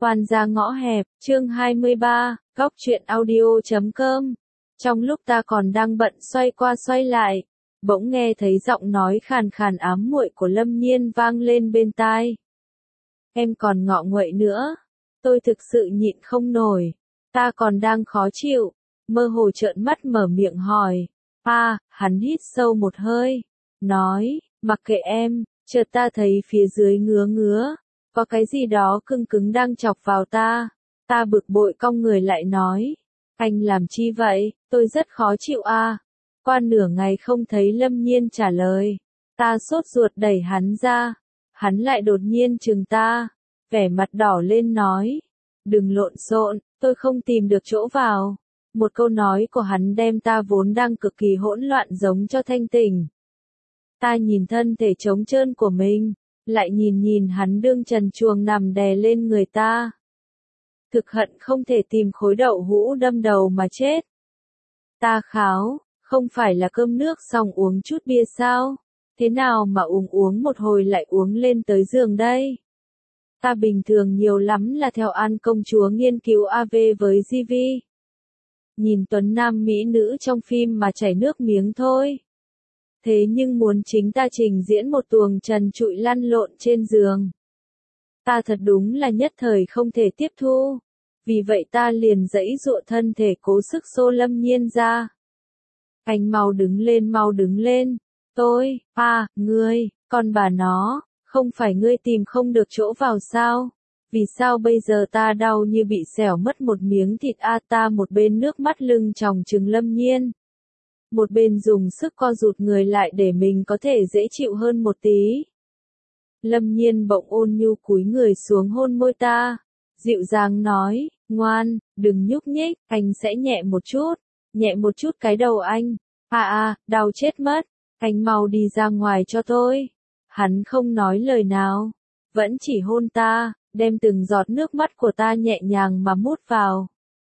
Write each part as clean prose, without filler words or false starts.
Oan gia ngõ hẹp, chương 23, góc truyện audio.com. Trong lúc ta còn đang bận xoay qua xoay lại, bỗng nghe thấy giọng nói khàn khàn ám muội của Lâm Nhiên vang lên bên tai. Em còn ngọ nguậy nữa. Tôi thực sự nhịn không nổi. Ta còn đang khó chịu, mơ hồ trợn mắt mở miệng hỏi. Hắn hít sâu một hơi, nói, mặc kệ em. Chợt ta thấy phía dưới ngứa ngứa, có cái gì đó cứng cứng đang chọc vào ta. Ta bực bội cong người lại nói, anh làm chi vậy, tôi rất khó chịu à. Qua nửa ngày không thấy Lâm Nhiên trả lời, ta sốt ruột đẩy hắn ra. Hắn lại đột nhiên chừng ta, vẻ mặt đỏ lên nói, đừng lộn xộn, tôi không tìm được chỗ vào. Một câu nói của hắn đem ta vốn đang cực kỳ hỗn loạn giống cho thanh tỉnh. Ta nhìn thân thể trống trơn của mình, lại nhìn hắn đương trần truồng nằm đè lên người ta. Thực hận không thể tìm khối đậu hũ đâm đầu mà chết. Ta kháo, không phải là cơm nước xong uống chút bia sao? Thế nào mà uống một hồi lại uống lên tới giường đây? Ta bình thường nhiều lắm là theo An công chúa nghiên cứu AV với GV. Nhìn tuấn nam mỹ nữ trong phim mà chảy nước miếng thôi. Thế nhưng muốn chính ta trình diễn một tuồng trần trụi lăn lộn trên giường. Ta thật đúng là nhất thời không thể tiếp thu. Vì vậy ta liền giãy giụa thân thể cố sức xô Lâm Nhiên ra. Anh mau đứng lên. Tôi, ngươi, con bà nó, không phải ngươi tìm không được chỗ vào sao? Vì sao bây giờ ta đau như bị xẻo mất một miếng thịt ta một bên nước mắt lưng tròng trừng Lâm Nhiên. Một bên dùng sức co rụt người lại để mình có thể dễ chịu hơn một tí. Lâm Nhiên bỗng ôn nhu cúi người xuống hôn môi ta, dịu dàng nói, ngoan, đừng nhúc nhích, anh sẽ nhẹ một chút cái đầu anh. Đau chết mất, anh mau đi ra ngoài cho tôi. Hắn không nói lời nào, vẫn chỉ hôn ta, đem từng giọt nước mắt của ta nhẹ nhàng mà mút vào.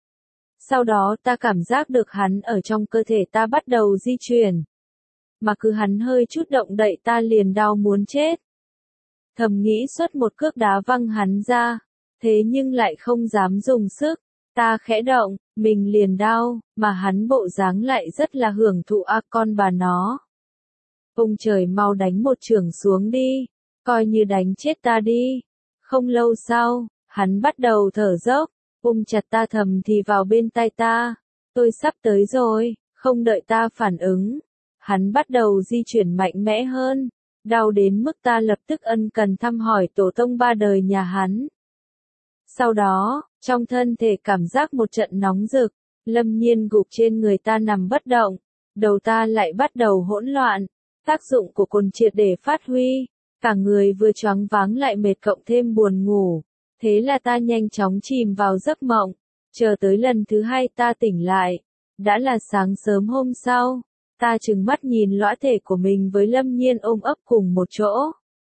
Sau đó ta cảm giác được hắn ở trong cơ thể ta bắt đầu di chuyển. Mà cứ hắn hơi chút động đậy ta liền đau muốn chết. Thầm nghĩ xuất một cước đá văng hắn ra, thế nhưng lại không dám dùng sức. Ta khẽ động, mình liền đau, mà hắn bộ dáng lại rất là hưởng thụ con bà nó. Ông trời mau đánh một chưởng xuống đi, coi như đánh chết ta đi. Không lâu sau, hắn bắt đầu thở dốc. Chặt ta thầm thì vào bên tai ta, tôi sắp tới rồi. Không đợi ta phản ứng, hắn bắt đầu di chuyển mạnh mẽ hơn, đau đến mức ta lập tức ân cần thăm hỏi tổ tông ba đời nhà hắn. Sau đó, trong thân thể cảm giác một trận nóng rực, Lâm Nhiên gục trên người ta nằm bất động, đầu ta lại bắt đầu hỗn loạn, tác dụng của cồn triệt để phát huy, cả người vừa choáng váng lại mệt cộng thêm buồn ngủ. Thế là ta nhanh chóng chìm vào giấc mộng, chờ tới lần thứ hai ta tỉnh lại, đã là sáng sớm hôm sau, ta trừng mắt nhìn lõa thể của mình với Lâm Nhiên ôm ấp cùng một chỗ.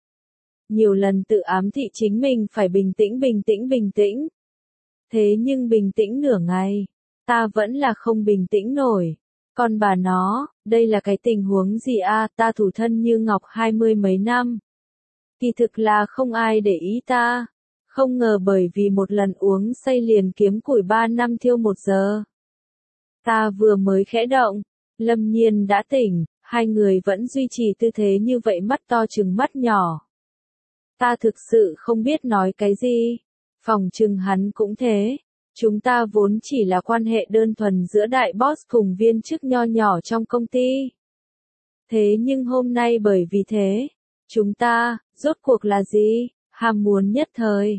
Nhiều lần tự ám thị chính mình phải bình tĩnh. Thế nhưng bình tĩnh nửa ngày, ta vẫn là không bình tĩnh nổi. Con bà nó, đây là cái tình huống gì ta thủ thân như ngọc 20 mấy năm. Kỳ thực là không ai để ý ta. Không ngờ bởi vì một lần uống say liền kiếm củi 3 năm thiêu 1 giờ. Ta vừa mới khẽ động, Lâm Nhiên đã tỉnh, hai người vẫn duy trì tư thế như vậy mắt to trừng mắt nhỏ. Ta thực sự không biết nói cái gì, phòng trừng hắn cũng thế. Chúng ta vốn chỉ là quan hệ đơn thuần giữa đại boss cùng viên chức nho nhỏ trong công ty. Thế nhưng hôm nay bởi vì thế, chúng ta, rốt cuộc là gì? Ham muốn nhất thời,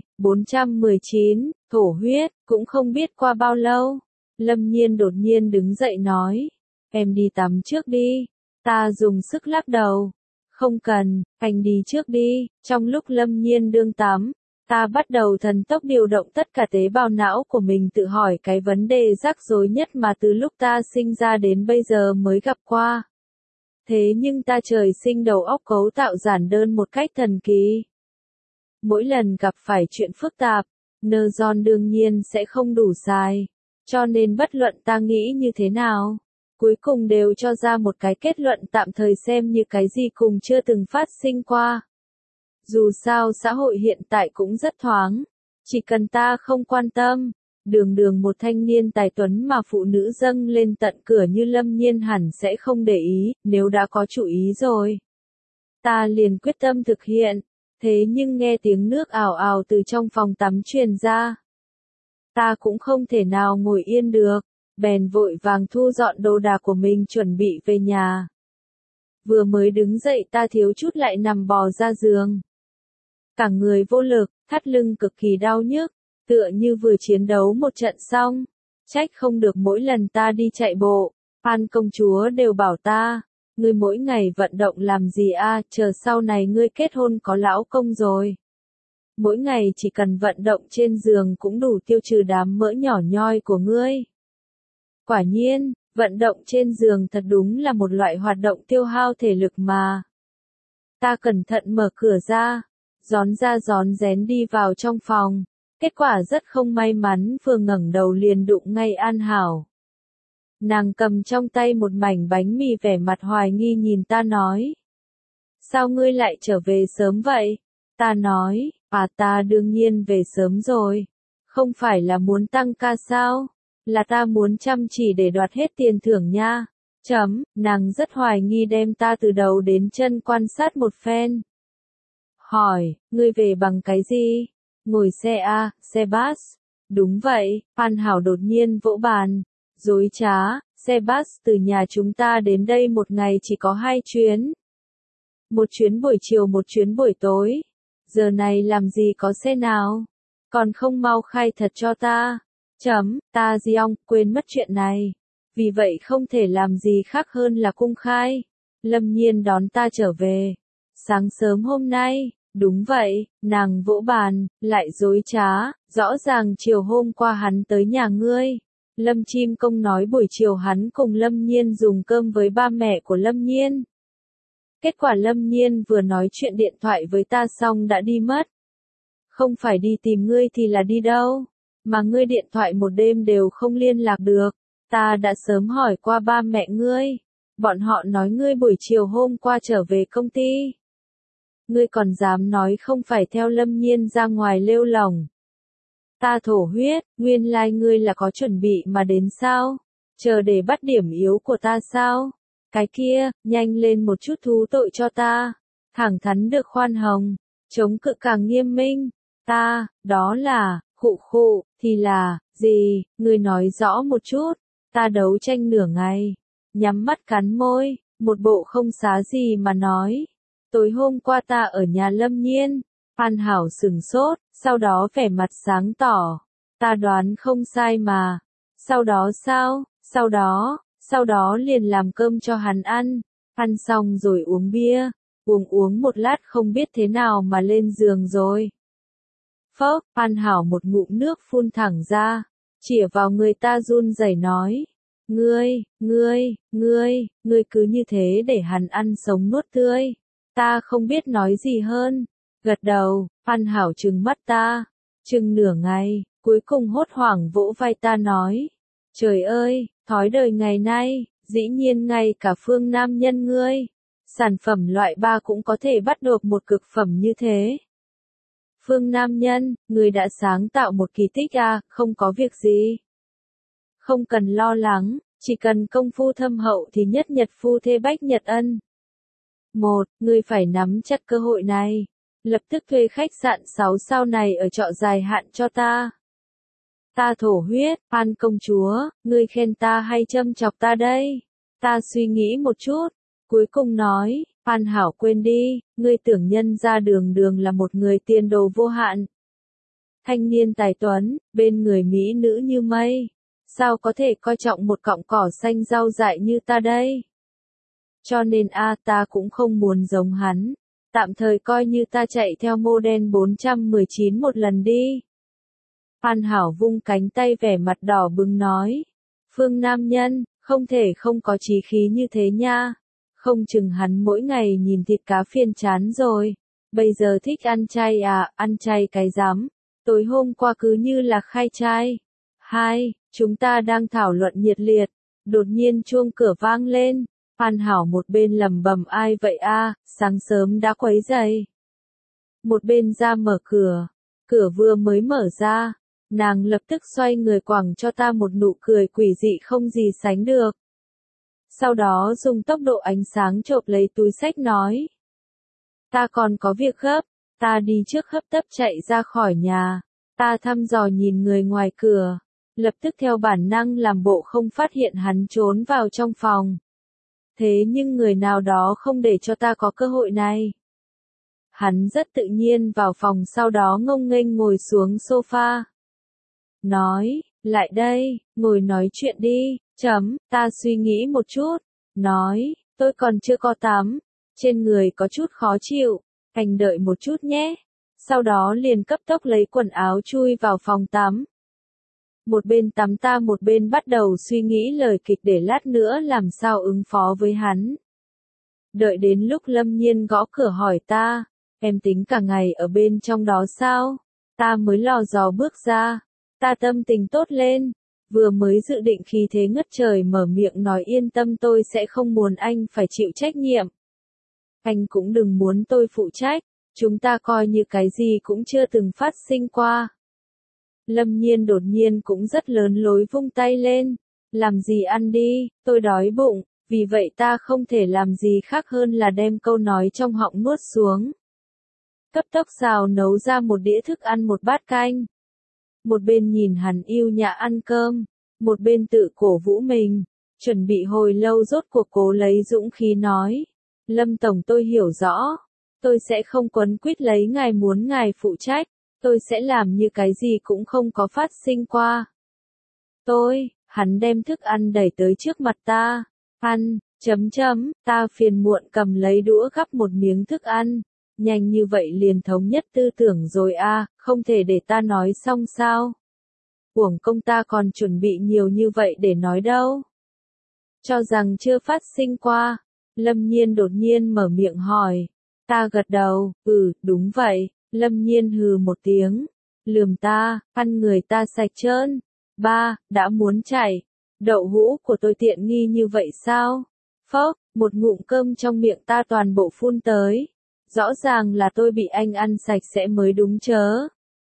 419, thổ huyết, cũng không biết qua bao lâu. Lâm Nhiên đột nhiên đứng dậy nói, em đi tắm trước đi. Ta dùng sức lắc đầu, không cần, anh đi trước đi. Trong lúc Lâm Nhiên đương tắm, ta bắt đầu thần tốc điều động tất cả tế bào não của mình tự hỏi cái vấn đề rắc rối nhất mà từ lúc ta sinh ra đến bây giờ mới gặp qua. Thế nhưng ta trời sinh đầu óc cấu tạo giản đơn một cách thần kỳ. Mỗi lần gặp phải chuyện phức tạp, neuron đương nhiên sẽ không đủ dài, cho nên bất luận ta nghĩ như thế nào, cuối cùng đều cho ra một cái kết luận tạm thời xem như cái gì cùng chưa từng phát sinh qua. Dù sao xã hội hiện tại cũng rất thoáng, Chỉ cần ta không quan tâm, đường đường một thanh niên tài tuấn mà phụ nữ dâng lên tận cửa như Lâm Nhiên hẳn sẽ không để ý, nếu đã có chủ ý rồi. Ta liền quyết tâm thực hiện, thế nhưng nghe tiếng nước ào ào từ trong phòng tắm truyền ra. Ta cũng không thể nào ngồi yên được, bèn vội vàng thu dọn đồ đạc của mình chuẩn bị về nhà. Vừa mới đứng dậy ta thiếu chút lại nằm bò ra giường. Cả người vô lực, thắt lưng cực kỳ đau nhức, tựa như vừa chiến đấu một trận xong. Trách không được mỗi lần ta đi chạy bộ, Phan công chúa đều bảo ta, ngươi mỗi ngày vận động làm gì a, chờ sau này ngươi kết hôn có lão công rồi. Mỗi ngày chỉ cần vận động trên giường cũng đủ tiêu trừ đám mỡ nhỏ nhoi của ngươi. Quả nhiên, vận động trên giường thật đúng là một loại hoạt động tiêu hao thể lực mà. Ta cẩn thận mở cửa ra gión rén đi vào trong phòng. Kết quả rất không may mắn vừa ngẩng đầu liền đụng ngay An Hảo. Nàng cầm trong tay một mảnh bánh mì vẻ mặt hoài nghi nhìn ta nói. Sao ngươi lại trở về sớm vậy? Ta nói, ta đương nhiên về sớm rồi. Không phải là muốn tăng ca sao? Là ta muốn chăm chỉ để đoạt hết tiền thưởng nha. Nàng rất hoài nghi đem ta từ đầu đến chân quan sát một phen. Hỏi, ngươi về bằng cái gì? Ngồi xe A, xe bus. Đúng vậy, Phan Hảo đột nhiên vỗ bàn. Dối trá, xe bus từ nhà chúng ta đến đây một ngày chỉ có 2 chuyến. Một chuyến buổi chiều một chuyến buổi tối. Giờ này làm gì có xe nào? Còn không mau khai thật cho ta. Ta Giong, quên mất chuyện này. Vì vậy không thể làm gì khác hơn là cung khai. Lâm Nhiên đón ta trở về. Sáng sớm hôm nay. Đúng vậy, nàng vỗ bàn, lại dối trá, rõ ràng chiều hôm qua hắn tới nhà ngươi. Lâm Chim Công nói buổi chiều hắn cùng Lâm Nhiên dùng cơm với ba mẹ của Lâm Nhiên. Kết quả Lâm Nhiên vừa nói chuyện điện thoại với ta xong đã đi mất. Không phải đi tìm ngươi thì là đi đâu, mà ngươi điện thoại một đêm đều không liên lạc được. Ta đã sớm hỏi qua ba mẹ ngươi, bọn họ nói ngươi buổi chiều hôm qua trở về công ty. Ngươi còn dám nói không phải theo Lâm Nhiên ra ngoài lêu lỏng. Ta thổ huyết, nguyên lai ngươi là có chuẩn bị mà đến sao? Chờ để bắt điểm yếu của ta sao? Cái kia, nhanh lên một chút thú tội cho ta. Thẳng thắn được khoan hồng, chống cự càng nghiêm minh. Ta, đó là, khụ, thì là, gì, ngươi nói rõ một chút. Ta đấu tranh nửa ngày, nhắm mắt cắn môi, một bộ không xá gì mà nói. Tối hôm qua ta ở nhà Lâm Nhiên. Phan Hảo sửng sốt, sau đó vẻ mặt sáng tỏ. Ta đoán không sai mà. Sau đó sao? Sau đó liền làm cơm cho hắn ăn. Ăn xong rồi uống bia. Uống một lát không biết thế nào mà lên giường rồi. Phốc, Phan Hảo một ngụm nước phun thẳng ra. Chĩa vào người ta run rẩy nói. Ngươi cứ như thế để hắn ăn sống nuốt tươi. Ta không biết nói gì hơn. Gật đầu, Phan Hảo trừng mắt ta. Trừng nửa ngày, cuối cùng hốt hoảng vỗ vai ta nói. Trời ơi, thói đời ngày nay, dĩ nhiên ngay cả Phương Nam Nhân ngươi. Sản phẩm loại 3 cũng có thể bắt được một cực phẩm như thế. Phương Nam Nhân, ngươi đã sáng tạo một kỳ tích à, không có việc gì. Không cần lo lắng, chỉ cần công phu thâm hậu thì nhất nhật phu thê bách nhật ân. Ngươi phải nắm chặt cơ hội này. Lập tức thuê khách sạn 6 sao này ở trọ dài hạn cho ta. Ta thổ huyết, Phan công chúa, ngươi khen ta hay châm chọc ta đây? Ta suy nghĩ một chút, cuối cùng nói, Phan Hảo quên đi, ngươi tưởng nhân ra đường là một người tiền đồ vô hạn. Thanh niên tài tuấn, bên người mỹ nữ như mây. Sao có thể coi trọng một cọng cỏ xanh rau dại như ta đây? Cho nên ta cũng không muốn giống hắn. Tạm thời coi như ta chạy theo model 419 một lần đi. Phan Hảo vung cánh tay vẻ mặt đỏ bừng nói. Phương Nam Nhân, không thể không có chí khí như thế nha. Không chừng hắn mỗi ngày nhìn thịt cá phiền chán rồi. Bây giờ thích ăn chay à, ăn chay cái rắm. Tối hôm qua cứ như là khai trai. Chúng ta đang thảo luận nhiệt liệt. Đột nhiên chuông cửa vang lên. Phan Hảo một bên lầm bầm ai vậy sáng sớm đã quấy rầy. Một bên ra mở cửa. Cửa vừa mới mở ra, nàng lập tức xoay người quẳng cho ta một nụ cười quỷ dị không gì sánh được. Sau đó dùng tốc độ ánh sáng chộp lấy túi xách nói. Ta còn có việc gấp, ta đi trước hấp tấp chạy ra khỏi nhà. Ta thăm dò nhìn người ngoài cửa, lập tức theo bản năng làm bộ không phát hiện hắn trốn vào trong phòng. Thế nhưng người nào đó không để cho ta có cơ hội này. Hắn rất tự nhiên vào phòng sau đó ngông nghênh ngồi xuống sofa. Nói, lại đây, ngồi nói chuyện đi, ta suy nghĩ một chút. Nói, tôi còn chưa có tắm, trên người có chút khó chịu, anh đợi một chút nhé. Sau đó liền cấp tốc lấy quần áo chui vào phòng tắm. Một bên tắm ta một bên bắt đầu suy nghĩ lời kịch để lát nữa làm sao ứng phó với hắn. Đợi đến lúc Lâm Nhiên gõ cửa hỏi ta, em tính cả ngày ở bên trong đó sao? Ta mới lò dò bước ra, ta tâm tình tốt lên, vừa mới dự định khí thế ngất trời mở miệng nói yên tâm tôi sẽ không muốn anh phải chịu trách nhiệm. Anh cũng đừng muốn tôi phụ trách, chúng ta coi như cái gì cũng chưa từng phát sinh qua. Lâm Nhiên đột nhiên cũng rất lớn lối vung tay lên, làm gì ăn đi, tôi đói bụng, vì vậy ta không thể làm gì khác hơn là đem câu nói trong họng nuốt xuống. Cấp tốc xào nấu ra một đĩa thức ăn một bát canh. Một bên nhìn hắn yêu nhã ăn cơm, một bên tự cổ vũ mình, chuẩn bị hồi lâu rốt cuộc cố lấy dũng khí nói. Lâm Tổng tôi hiểu rõ, tôi sẽ không quấn quýt lấy ngài muốn ngài phụ trách, tôi sẽ làm như cái gì cũng không có phát sinh qua. Hắn đem thức ăn đẩy tới trước mặt ta, ăn, ta phiền muộn cầm lấy đũa gắp một miếng thức ăn, nhanh như vậy liền thống nhất tư tưởng rồi à, không thể để ta nói xong sao. Uổng công ta còn chuẩn bị nhiều như vậy để nói đâu. Cho rằng chưa phát sinh qua, Lâm Nhiên đột nhiên mở miệng hỏi. Ta gật đầu, đúng vậy, Lâm Nhiên hừ một tiếng, lườm ta, ăn người ta sạch trơn. Đã muốn chạy, đậu hũ của tôi tiện nghi như vậy sao? Phốc, một ngụm cơm trong miệng ta toàn bộ phun tới. Rõ ràng là tôi bị anh ăn sạch sẽ mới đúng chớ.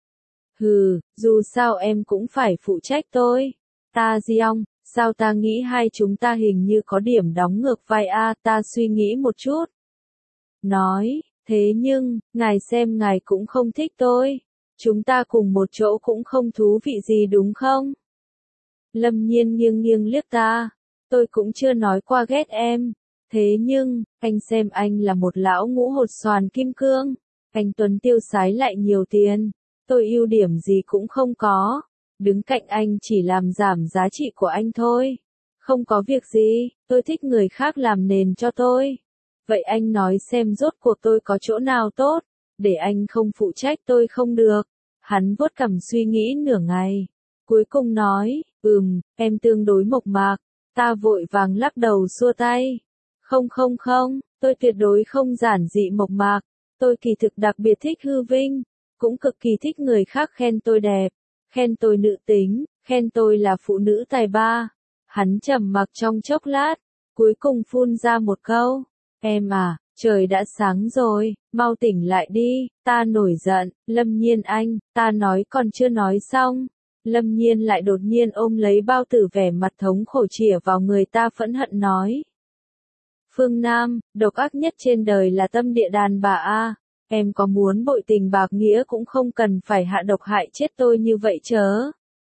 Dù sao em cũng phải phụ trách tôi. Ta Giong, sao ta nghĩ hai chúng ta hình như có điểm đóng ngược vai a, ta suy nghĩ một chút. Nói, thế nhưng, ngài xem ngài cũng không thích tôi. Chúng ta cùng một chỗ cũng không thú vị gì đúng không? Lâm Nhiên nghiêng nghiêng liếc ta. Tôi cũng chưa nói qua ghét em. Thế nhưng, anh xem anh là một lão ngũ hột xoàn kim cương. Anh Tuấn tiêu sái lại nhiều tiền. Tôi ưu điểm gì cũng không có. Đứng cạnh anh chỉ làm giảm giá trị của anh thôi. Không có việc gì, tôi thích người khác làm nền cho tôi. Vậy anh nói xem rốt cuộc tôi có chỗ nào tốt, để anh không phụ trách tôi không được. Hắn vuốt cằm suy nghĩ nửa ngày. Cuối cùng nói, em tương đối mộc mạc. Ta vội vàng lắc đầu xua tay. Không, tôi tuyệt đối không giản dị mộc mạc. Tôi kỳ thực đặc biệt thích hư vinh. Cũng cực kỳ thích người khác khen tôi đẹp, khen tôi nữ tính, khen tôi là phụ nữ tài ba. Hắn trầm mặc trong chốc lát, cuối cùng phun ra một câu. Em à, trời đã sáng rồi, mau tỉnh lại đi, ta nổi giận, Lâm Nhiên anh, ta nói còn chưa nói xong. Lâm Nhiên lại đột nhiên ôm lấy bao tử vẻ mặt thống khổ chĩa vào người ta phẫn hận nói. Phương Nam, độc ác nhất trên đời là tâm địa đàn bà a. Em có muốn bội tình bạc nghĩa cũng không cần phải hạ độc hại chết tôi như vậy chớ.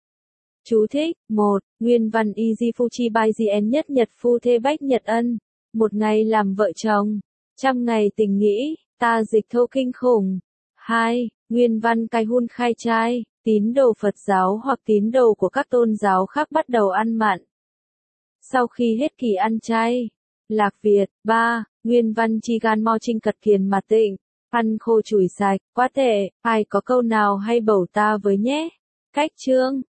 Chú thích, 1. Nguyên văn Easy Fuchi by GN nhất nhật phu thê bách nhật ân. Một ngày làm vợ chồng, 100 ngày tình nghĩ, ta dịch thâu kinh khủng. 2. Nguyên văn cai hun khai trai, tín đồ Phật giáo hoặc tín đồ của các tôn giáo khác bắt đầu ăn mặn. Sau khi hết kỳ ăn chay. Lạc Việt. 3. Nguyên văn chi gan mo trinh cật kiền mà tịnh. Ăn khô chùi sạch, quá tệ, ai có câu nào hay bầu ta với nhé. Cách chương